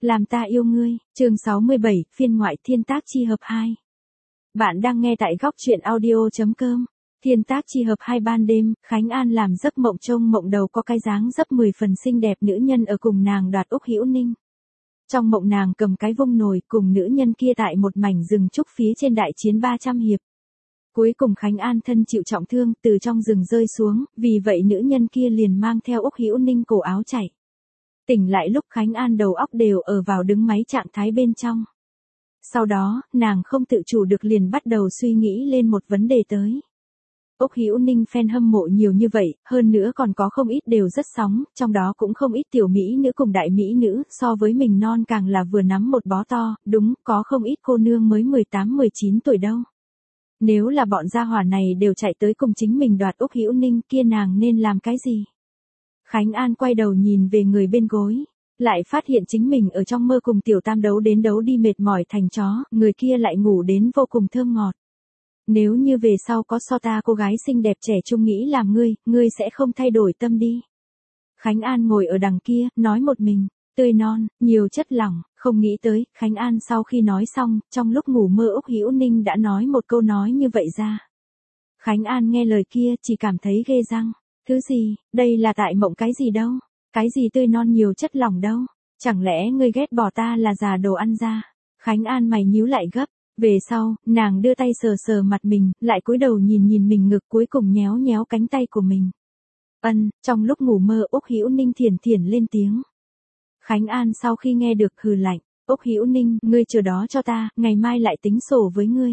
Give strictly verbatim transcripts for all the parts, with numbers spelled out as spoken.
Làm ta yêu ngươi, chương sáu mươi bảy, phiên ngoại thiên tác chi hợp hai. Bạn đang nghe tại góc truyện audio.com. Thiên tác chi hợp hai. Ban đêm, Khánh An làm giấc mộng trông mộng đầu có cái dáng dấp mười phần xinh đẹp nữ nhân ở cùng nàng đoạt Úc Hữu Ninh. Trong mộng nàng cầm cái vung nồi cùng nữ nhân kia tại một mảnh rừng trúc phía trên đại chiến ba trăm hiệp. Cuối cùng Khánh An thân chịu trọng thương từ trong rừng rơi xuống, vì vậy nữ nhân kia liền mang theo Úc Hữu Ninh cổ áo chạy. Tỉnh lại lúc Khánh An đầu óc đều ở vào đứng máy trạng thái bên trong. Sau đó, nàng không tự chủ được liền bắt đầu suy nghĩ lên một vấn đề tới. Úc Hữu Ninh fan hâm mộ nhiều như vậy, hơn nữa còn có không ít đều rất sóng, trong đó cũng không ít tiểu mỹ nữ cùng đại mỹ nữ, so với mình non càng là vừa nắm một bó to, đúng, có không ít cô nương mới mười tám mười chín tuổi đâu. Nếu là bọn gia hỏa này đều chạy tới cùng chính mình đoạt Úc Hữu Ninh kia nàng nên làm cái gì? Khánh An quay đầu nhìn về người bên gối, lại phát hiện chính mình ở trong mơ cùng tiểu tam đấu đến đấu đi mệt mỏi thành chó, người kia lại ngủ đến vô cùng thơm ngọt. Nếu như về sau có so ta cô gái xinh đẹp trẻ trung nghĩ làm ngươi, ngươi sẽ không thay đổi tâm đi. Khánh An ngồi ở đằng kia, nói một mình, tươi non, nhiều chất lỏng, không nghĩ tới, Khánh An sau khi nói xong, trong lúc ngủ mơ Úc Hữu Ninh đã nói một câu nói như vậy ra. Khánh An nghe lời kia chỉ cảm thấy ghê răng. Thứ gì, đây là tại mộng cái gì đâu, cái gì tươi non nhiều chất lỏng đâu, chẳng lẽ ngươi ghét bỏ ta là già đồ ăn ra. Khánh An mày nhíu lại gấp, về sau, nàng đưa tay sờ sờ mặt mình, lại cúi đầu nhìn nhìn mình ngực cuối cùng nhéo nhéo cánh tay của mình. Ân, trong lúc ngủ mơ Úc Hữu Ninh thiển thiển lên tiếng. Khánh An sau khi nghe được hừ lạnh, Úc Hữu Ninh, ngươi chờ đó cho ta, ngày mai lại tính sổ với ngươi.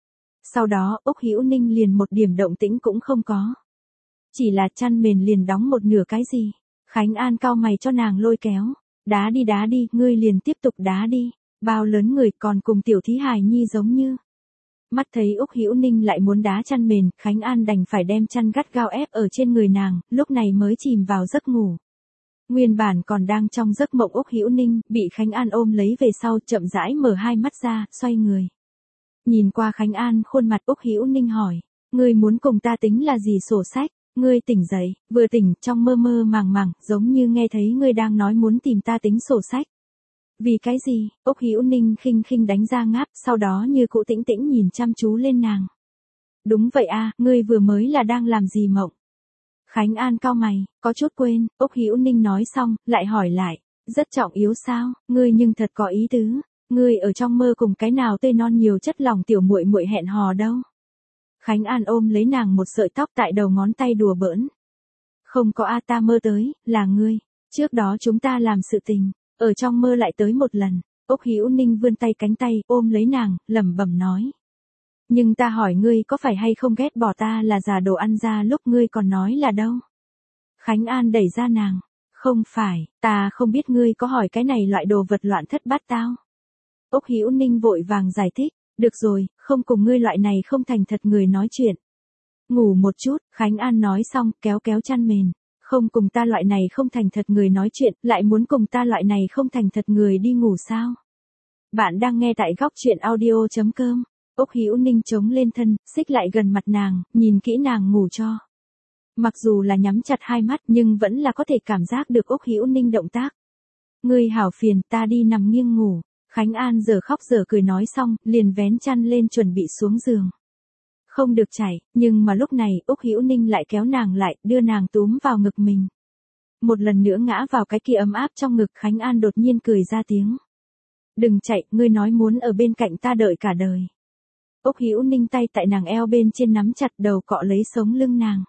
Sau đó Úc Hữu Ninh liền một điểm động tĩnh cũng không có. Chỉ là chăn mền liền đóng một nửa cái gì. Khánh An cau mày cho nàng lôi kéo. Đá đi đá đi, ngươi liền tiếp tục đá đi. Bao lớn người còn cùng tiểu thí hài nhi giống như. Mắt thấy Úc Hữu Ninh lại muốn đá chăn mền, Khánh An đành phải đem chăn gắt gao ép ở trên người nàng, lúc này mới chìm vào giấc ngủ. Nguyên bản còn đang trong giấc mộng Úc Hữu Ninh, bị Khánh An ôm lấy về sau chậm rãi mở hai mắt ra, xoay người. Nhìn qua Khánh An khuôn mặt Úc Hữu Ninh hỏi, ngươi muốn cùng ta tính là gì sổ sách? Ngươi tỉnh dậy, vừa tỉnh, trong mơ mơ màng màng, giống như nghe thấy ngươi đang nói muốn tìm ta tính sổ sách. Vì cái gì? Úc Hữu Ninh khinh khinh đánh ra ngáp, sau đó như cũ tĩnh tĩnh nhìn chăm chú lên nàng. Đúng vậy a, ngươi vừa mới là đang làm gì mộng? Khánh An cau mày, có chút quên, Úc Hữu Ninh nói xong, lại hỏi lại, rất trọng yếu sao? Ngươi nhưng thật có ý tứ, ngươi ở trong mơ cùng cái nào tươi non nhiều chất lỏng tiểu muội muội hẹn hò đâu? Khánh An ôm lấy nàng một sợi tóc tại đầu ngón tay đùa bỡn. Không có a, ta mơ tới, là ngươi. Trước đó chúng ta làm sự tình, ở trong mơ lại tới một lần. Úc Hữu Ninh vươn tay cánh tay, ôm lấy nàng, lẩm bẩm nói. Nhưng ta hỏi ngươi có phải hay không ghét bỏ ta là già đồ ăn ra lúc ngươi còn nói là đâu? Khánh An đẩy ra nàng. Không phải, ta không biết ngươi có hỏi cái này loại đồ vật loạn thất bát tao. Úc Hữu Ninh vội vàng giải thích. Được rồi, không cùng ngươi loại này không thành thật người nói chuyện. Ngủ một chút, Khánh An nói xong, kéo kéo chăn mền. Không cùng ta loại này không thành thật người nói chuyện, lại muốn cùng ta loại này không thành thật người đi ngủ sao? Bạn đang nghe tại góc truyện audio.com. Úc Hữu Ninh chống lên thân, xích lại gần mặt nàng, nhìn kỹ nàng ngủ cho. Mặc dù là nhắm chặt hai mắt nhưng vẫn là có thể cảm giác được Úc Hữu Ninh động tác. Ngươi hảo phiền, ta đi nằm nghiêng ngủ. Khánh An giờ khóc giờ cười nói xong, liền vén chăn lên chuẩn bị xuống giường. Không được chảy, nhưng mà lúc này Úc Hữu Ninh lại kéo nàng lại, đưa nàng túm vào ngực mình. Một lần nữa ngã vào cái kia ấm áp trong ngực, Khánh An đột nhiên cười ra tiếng. Đừng chạy, ngươi nói muốn ở bên cạnh ta đợi cả đời. Úc Hữu Ninh tay tại nàng eo bên trên nắm chặt đầu cọ lấy sống lưng nàng.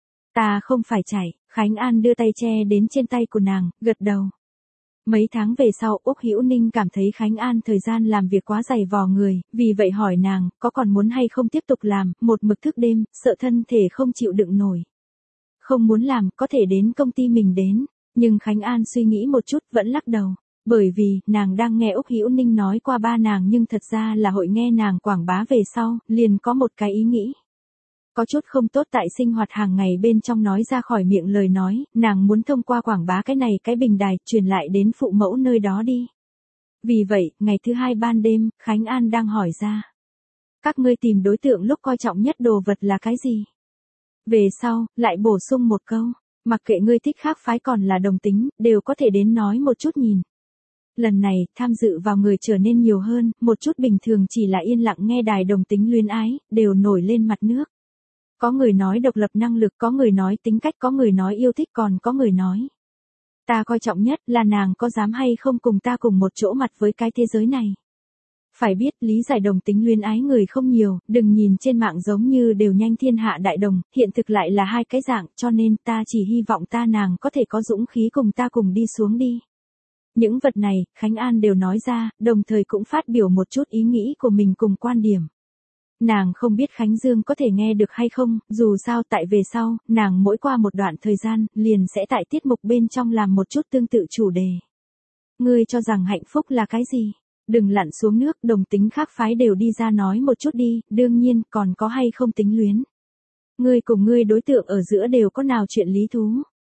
Ta không phải chạy, Khánh An đưa tay che đến trên tay của nàng, gật đầu. Mấy tháng về sau Úc Hữu Ninh cảm thấy Khánh An thời gian làm việc quá dày vò người, vì vậy hỏi nàng, có còn muốn hay không tiếp tục làm, một mực thức đêm, sợ thân thể không chịu đựng nổi. Không muốn làm, có thể đến công ty mình đến, nhưng Khánh An suy nghĩ một chút vẫn lắc đầu, bởi vì, nàng đang nghe Úc Hữu Ninh nói qua ba nàng nhưng thật ra là hội nghe nàng quảng bá về sau, liền có một cái ý nghĩ. Có chút không tốt tại sinh hoạt hàng ngày bên trong nói ra khỏi miệng lời nói, nàng muốn thông qua quảng bá cái này cái bình đài, truyền lại đến phụ mẫu nơi đó đi. Vì vậy, ngày thứ hai ban đêm, Khánh An đang hỏi ra. Các ngươi tìm đối tượng lúc coi trọng nhất đồ vật là cái gì? Về sau, lại bổ sung một câu, mặc kệ ngươi thích khác phái còn là đồng tính, đều có thể đến nói một chút nhìn. Lần này, tham dự vào người trở nên nhiều hơn, một chút bình thường chỉ là yên lặng nghe đài đồng tính luyến ái, đều nổi lên mặt nước. Có người nói độc lập năng lực, có người nói tính cách, có người nói yêu thích, còn có người nói. Ta coi trọng nhất là nàng có dám hay không cùng ta cùng một chỗ mặt với cái thế giới này. Phải biết lý giải đồng tính luyến ái người không nhiều, đừng nhìn trên mạng giống như đều nhanh thiên hạ đại đồng, hiện thực lại là hai cái dạng, cho nên ta chỉ hy vọng ta nàng có thể có dũng khí cùng ta cùng đi xuống đi. Những vật này, Khánh An đều nói ra, đồng thời cũng phát biểu một chút ý nghĩ của mình cùng quan điểm. Nàng không biết Khánh Dương có thể nghe được hay không, dù sao tại về sau, nàng mỗi qua một đoạn thời gian, liền sẽ tại tiết mục bên trong làm một chút tương tự chủ đề. Ngươi cho rằng hạnh phúc là cái gì? Đừng lặn xuống nước, đồng tính khác phái đều đi ra nói một chút đi, đương nhiên, còn có hay không tính luyến. Ngươi cùng ngươi đối tượng ở giữa đều có nào chuyện lý thú.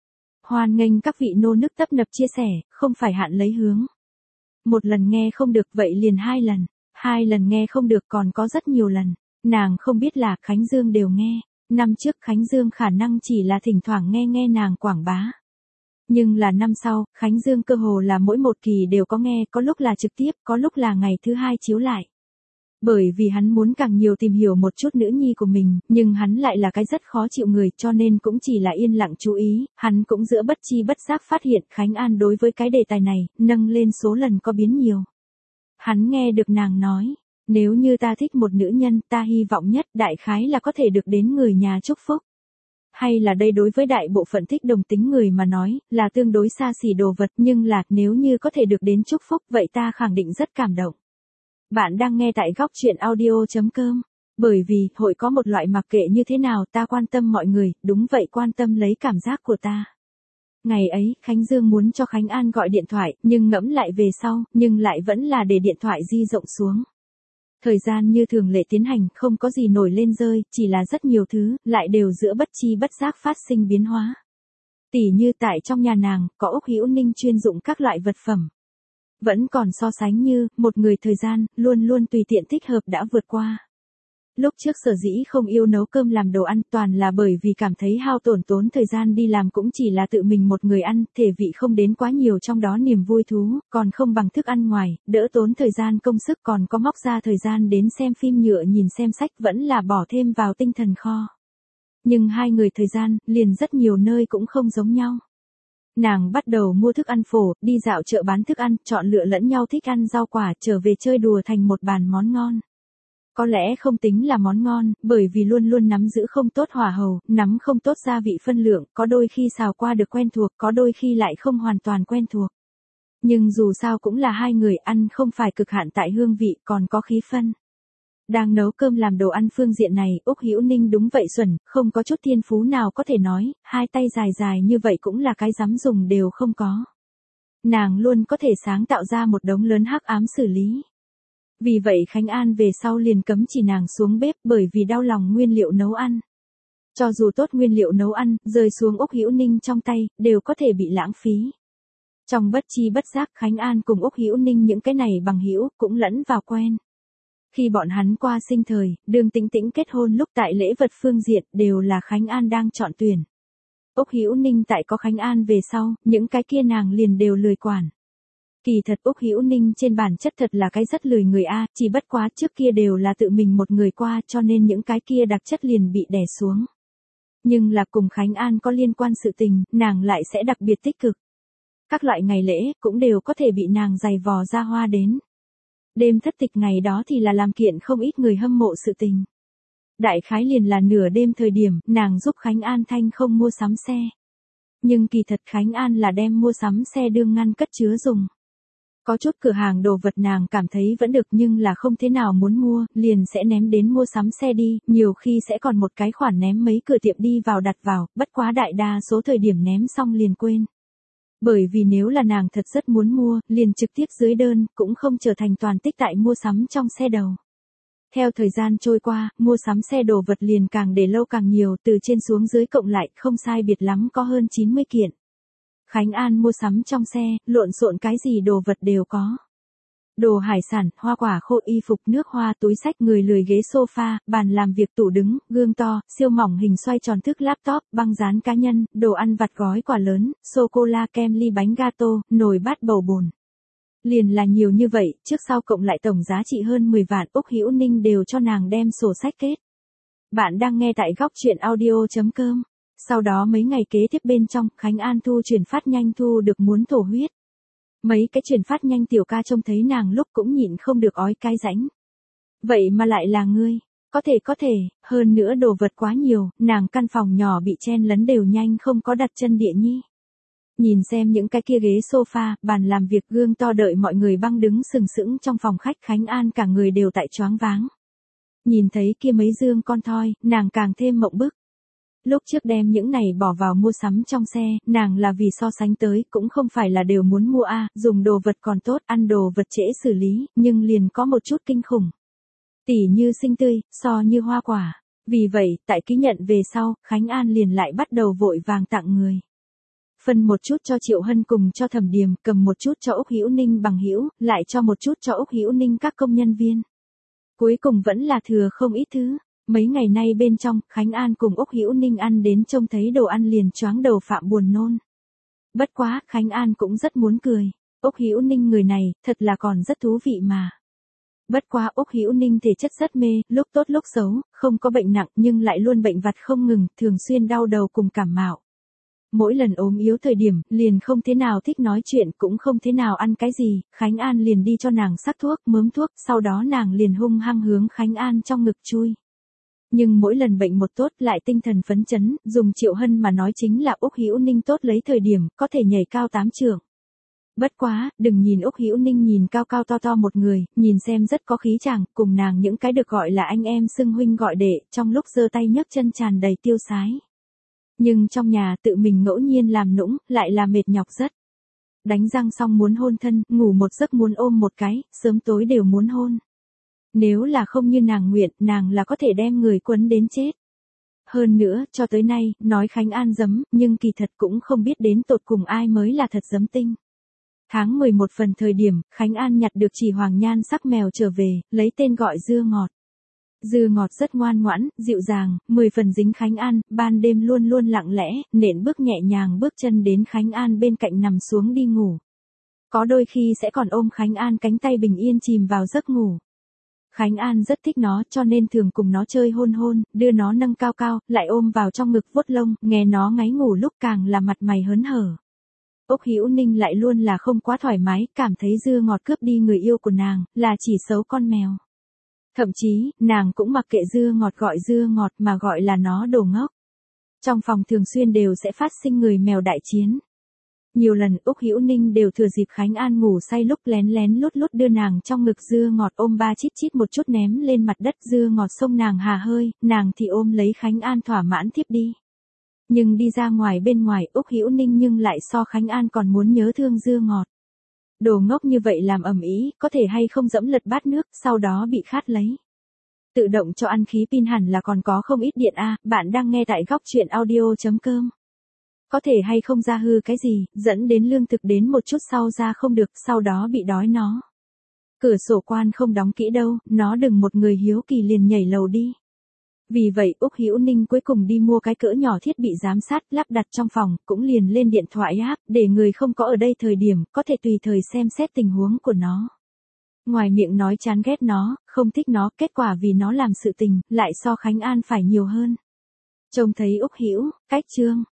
Hoan nghênh các vị nô nức tấp nập chia sẻ, không phải hạn lấy hướng. Một lần nghe không được vậy liền hai lần, hai lần nghe không được còn có rất nhiều lần. Nàng không biết là Khánh Dương đều nghe, năm trước Khánh Dương khả năng chỉ là thỉnh thoảng nghe nghe nàng quảng bá. Nhưng là năm sau, Khánh Dương cơ hồ là mỗi một kỳ đều có nghe, có lúc là trực tiếp, có lúc là ngày thứ hai chiếu lại. Bởi vì hắn muốn càng nhiều tìm hiểu một chút nữ nhi của mình, nhưng hắn lại là cái rất khó chịu người cho nên cũng chỉ là yên lặng chú ý, hắn cũng giữa bất chi bất giác phát hiện Khánh An đối với cái đề tài này, nâng lên số lần có biến nhiều. Hắn nghe được nàng nói, nếu như ta thích một nữ nhân, ta hy vọng nhất đại khái là có thể được đến người nhà chúc phúc. Hay là đây đối với đại bộ phận thích đồng tính người mà nói, là tương đối xa xỉ đồ vật, nhưng là nếu như có thể được đến chúc phúc vậy ta khẳng định rất cảm động. Bạn đang nghe tại góc truyện audio chấm com. Bởi vì, hội có một loại mặc kệ như thế nào ta quan tâm mọi người, đúng vậy quan tâm lấy cảm giác của ta. Ngày ấy, Khánh Dương muốn cho Khánh An gọi điện thoại, nhưng ngẫm lại về sau, nhưng lại vẫn là để điện thoại di rộng xuống. Thời gian như thường lệ tiến hành, không có gì nổi lên rơi, chỉ là rất nhiều thứ, lại đều giữa bất chi bất giác phát sinh biến hóa. Tỉ như tại trong nhà nàng, có Úc Hữu Ninh chuyên dụng các loại vật phẩm. Vẫn còn so sánh như, một người thời gian, luôn luôn tùy tiện thích hợp đã vượt qua. Lúc trước sở dĩ không yêu nấu cơm làm đồ ăn toàn là bởi vì cảm thấy hao tổn tốn thời gian đi làm cũng chỉ là tự mình một người ăn, thể vị không đến quá nhiều trong đó niềm vui thú, còn không bằng thức ăn ngoài, đỡ tốn thời gian công sức còn có móc ra thời gian đến xem phim nhựa nhìn xem sách vẫn là bỏ thêm vào tinh thần kho. Nhưng hai người thời gian, liền rất nhiều nơi cũng không giống nhau. Nàng bắt đầu mua thức ăn phổ, đi dạo chợ bán thức ăn, chọn lựa lẫn nhau thích ăn rau quả, trở về chơi đùa thành một bàn món ngon. Có lẽ không tính là món ngon, bởi vì luôn luôn nắm giữ không tốt hỏa hầu, nắm không tốt gia vị phân lượng, có đôi khi xào qua được quen thuộc, có đôi khi lại không hoàn toàn quen thuộc. Nhưng dù sao cũng là hai người ăn không phải cực hạn tại hương vị, còn có khí phân. Đang nấu cơm làm đồ ăn phương diện này, Úc Hữu Ninh đúng vậy xuẩn, không có chút thiên phú nào có thể nói, hai tay dài dài như vậy cũng là cái dám dùng đều không có. Nàng luôn có thể sáng tạo ra một đống lớn hắc ám xử lý. Vì vậy Khánh An về sau liền cấm chỉ nàng xuống bếp bởi vì đau lòng nguyên liệu nấu ăn. Cho dù tốt nguyên liệu nấu ăn, rơi xuống Úc Hữu Ninh trong tay, đều có thể bị lãng phí. Trong bất chi bất giác Khánh An cùng Úc Hữu Ninh những cái này bằng hữu cũng lẫn vào quen. Khi bọn hắn qua sinh thời, Đường Tĩnh Tĩnh kết hôn lúc tại lễ vật phương diện đều là Khánh An đang chọn tuyển. Úc Hữu Ninh tại có Khánh An về sau, những cái kia nàng liền đều lười quản. Kỳ thật Úc Hữu Ninh trên bản chất thật là cái rất lười người A, chỉ bất quá trước kia đều là tự mình một người qua cho nên những cái kia đặc chất liền bị đè xuống. Nhưng là cùng Khánh An có liên quan sự tình, nàng lại sẽ đặc biệt tích cực. Các loại ngày lễ cũng đều có thể bị nàng giày vò ra hoa đến. Đêm thất tịch ngày đó thì là làm kiện không ít người hâm mộ sự tình. Đại khái liền là nửa đêm thời điểm, nàng giúp Khánh An thanh không mua sắm xe. Nhưng kỳ thật Khánh An là đem mua sắm xe đương ngăn cất chứa dùng. Có chút cửa hàng đồ vật nàng cảm thấy vẫn được nhưng là không thế nào muốn mua, liền sẽ ném đến mua sắm xe đi, nhiều khi sẽ còn một cái khoản ném mấy cửa tiệm đi vào đặt vào, bất quá đại đa số thời điểm ném xong liền quên. Bởi vì nếu là nàng thật rất muốn mua, liền trực tiếp dưới đơn, cũng không trở thành toàn tích tại mua sắm trong xe đầu. Theo thời gian trôi qua, mua sắm xe đồ vật liền càng để lâu càng nhiều, từ trên xuống dưới cộng lại, không sai biệt lắm có hơn chín mươi kiện. Khánh An mua sắm trong xe, lộn xộn cái gì đồ vật đều có. Đồ hải sản, hoa quả khô, y phục, nước hoa, túi xách, người lười, ghế sofa, bàn làm việc, tủ đứng, gương to, siêu mỏng hình xoay tròn thức laptop, băng dán cá nhân, đồ ăn vặt gói quả lớn, sô cô la, kem ly, bánh gato, nồi bát bầu bồn. Liền là nhiều như vậy, trước sau cộng lại tổng giá trị hơn mười vạn, Úc Hữu Ninh đều cho nàng đem sổ sách kết. Bạn đang nghe tại góc truyện audio.com. Sau đó mấy ngày kế tiếp bên trong, Khánh An thu chuyển phát nhanh thu được muốn thổ huyết. Mấy cái chuyển phát nhanh tiểu ca trông thấy nàng lúc cũng nhịn không được ói cái rãnh. Vậy mà lại là ngươi, có thể có thể, hơn nữa đồ vật quá nhiều, nàng căn phòng nhỏ bị chen lấn đều nhanh không có đặt chân địa nhi. Nhìn xem những cái kia ghế sofa, bàn làm việc gương to đợi mọi người băng đứng sừng sững trong phòng khách, Khánh An cả người đều tại choáng váng. Nhìn thấy kia mấy dương con thoi, nàng càng thêm mộng bức. Lúc trước đem những này bỏ vào mua sắm trong xe, nàng là vì so sánh tới, cũng không phải là đều muốn mua a, dùng đồ vật còn tốt, ăn đồ vật trễ xử lý, nhưng liền có một chút kinh khủng. Tỉ như xinh tươi, so như hoa quả. Vì vậy, tại ký nhận về sau, Khánh An liền lại bắt đầu vội vàng tặng người. Phân một chút cho Triệu Hân cùng cho Thẩm Điềm, cầm một chút cho Úc Hữu Ninh bằng hữu, lại cho một chút cho Úc Hữu Ninh các công nhân viên. Cuối cùng vẫn là thừa không ít thứ. Mấy ngày nay bên trong, Khánh An cùng Úc Hữu Ninh ăn đến trông thấy đồ ăn liền choáng đầu phạm buồn nôn. Bất quá, Khánh An cũng rất muốn cười. Úc Hữu Ninh người này, thật là còn rất thú vị mà. Bất quá Úc Hữu Ninh thể chất rất mê, lúc tốt lúc xấu, không có bệnh nặng nhưng lại luôn bệnh vặt không ngừng, thường xuyên đau đầu cùng cảm mạo. Mỗi lần ốm yếu thời điểm, liền không thế nào thích nói chuyện, cũng không thế nào ăn cái gì, Khánh An liền đi cho nàng sắc thuốc, mớm thuốc, sau đó nàng liền hung hăng hướng Khánh An trong ngực chui. Nhưng mỗi lần bệnh một tốt lại tinh thần phấn chấn, dùng Triệu Hân mà nói chính là Úc Hữu Ninh tốt lấy thời điểm, có thể nhảy cao tám trượng. Bất quá, đừng nhìn Úc Hữu Ninh nhìn cao cao to to một người, nhìn xem rất có khí chàng, cùng nàng những cái được gọi là anh em xưng huynh gọi đệ, trong lúc giơ tay nhấc chân tràn đầy tiêu sái. Nhưng trong nhà tự mình ngẫu nhiên làm nũng, lại là mệt nhọc rất. Đánh răng xong muốn hôn thân, ngủ một giấc muốn ôm một cái, sớm tối đều muốn hôn. Nếu là không như nàng nguyện, nàng là có thể đem người quấn đến chết. Hơn nữa, cho tới nay, nói Khánh An giấm, nhưng kỳ thật cũng không biết đến tột cùng ai mới là thật giấm tinh. Tháng mười một phần thời điểm, Khánh An nhặt được chỉ hoàng nhan sắc mèo trở về, lấy tên gọi Dưa Ngọt. Dưa Ngọt rất ngoan ngoãn, dịu dàng, mười phần dính Khánh An, ban đêm luôn luôn lặng lẽ, nện bước nhẹ nhàng bước chân đến Khánh An bên cạnh nằm xuống đi ngủ. Có đôi khi sẽ còn ôm Khánh An cánh tay bình yên chìm vào giấc ngủ. Khánh An rất thích nó cho nên thường cùng nó chơi hôn hôn, đưa nó nâng cao cao, lại ôm vào trong ngực vuốt lông, nghe nó ngáy ngủ lúc càng là mặt mày hớn hở. Úc Hữu Ninh lại luôn là không quá thoải mái, cảm thấy Dưa Ngọt cướp đi người yêu của nàng, là chỉ xấu con mèo. Thậm chí, nàng cũng mặc kệ Dưa Ngọt gọi Dưa Ngọt mà gọi là nó đồ ngốc. Trong phòng thường xuyên đều sẽ phát sinh người mèo đại chiến. Nhiều lần Úc Hữu Ninh đều thừa dịp Khánh An ngủ say lúc lén lén lút lút đưa nàng trong ngực Dưa Ngọt ôm ba chít chít một chút ném lên mặt đất, Dưa Ngọt xông nàng hà hơi, nàng thì ôm lấy Khánh An thỏa mãn thiếp đi. Nhưng đi ra ngoài bên ngoài Úc Hữu Ninh nhưng lại so Khánh An còn muốn nhớ thương Dưa Ngọt. Đồ ngốc như vậy làm ầm ĩ, có thể hay không dẫm lật bát nước, sau đó bị khát lấy. Tự động cho ăn khí pin hẳn là còn có không ít điện a, bạn đang nghe tại góc truyện audio.com. Có thể hay không ra hư cái gì, dẫn đến lương thực đến một chút sau ra không được, sau đó bị đói nó. Cửa sổ quan không đóng kỹ đâu, nó đừng một người hiếu kỳ liền nhảy lầu đi. Vì vậy Úc Hữu Ninh cuối cùng đi mua cái cỡ nhỏ thiết bị giám sát lắp đặt trong phòng, cũng liền lên điện thoại app, để người không có ở đây thời điểm, có thể tùy thời xem xét tình huống của nó. Ngoài miệng nói chán ghét nó, không thích nó, kết quả vì nó làm sự tình, lại so Khánh An phải nhiều hơn. Trông thấy Úc Hữu, cách chương.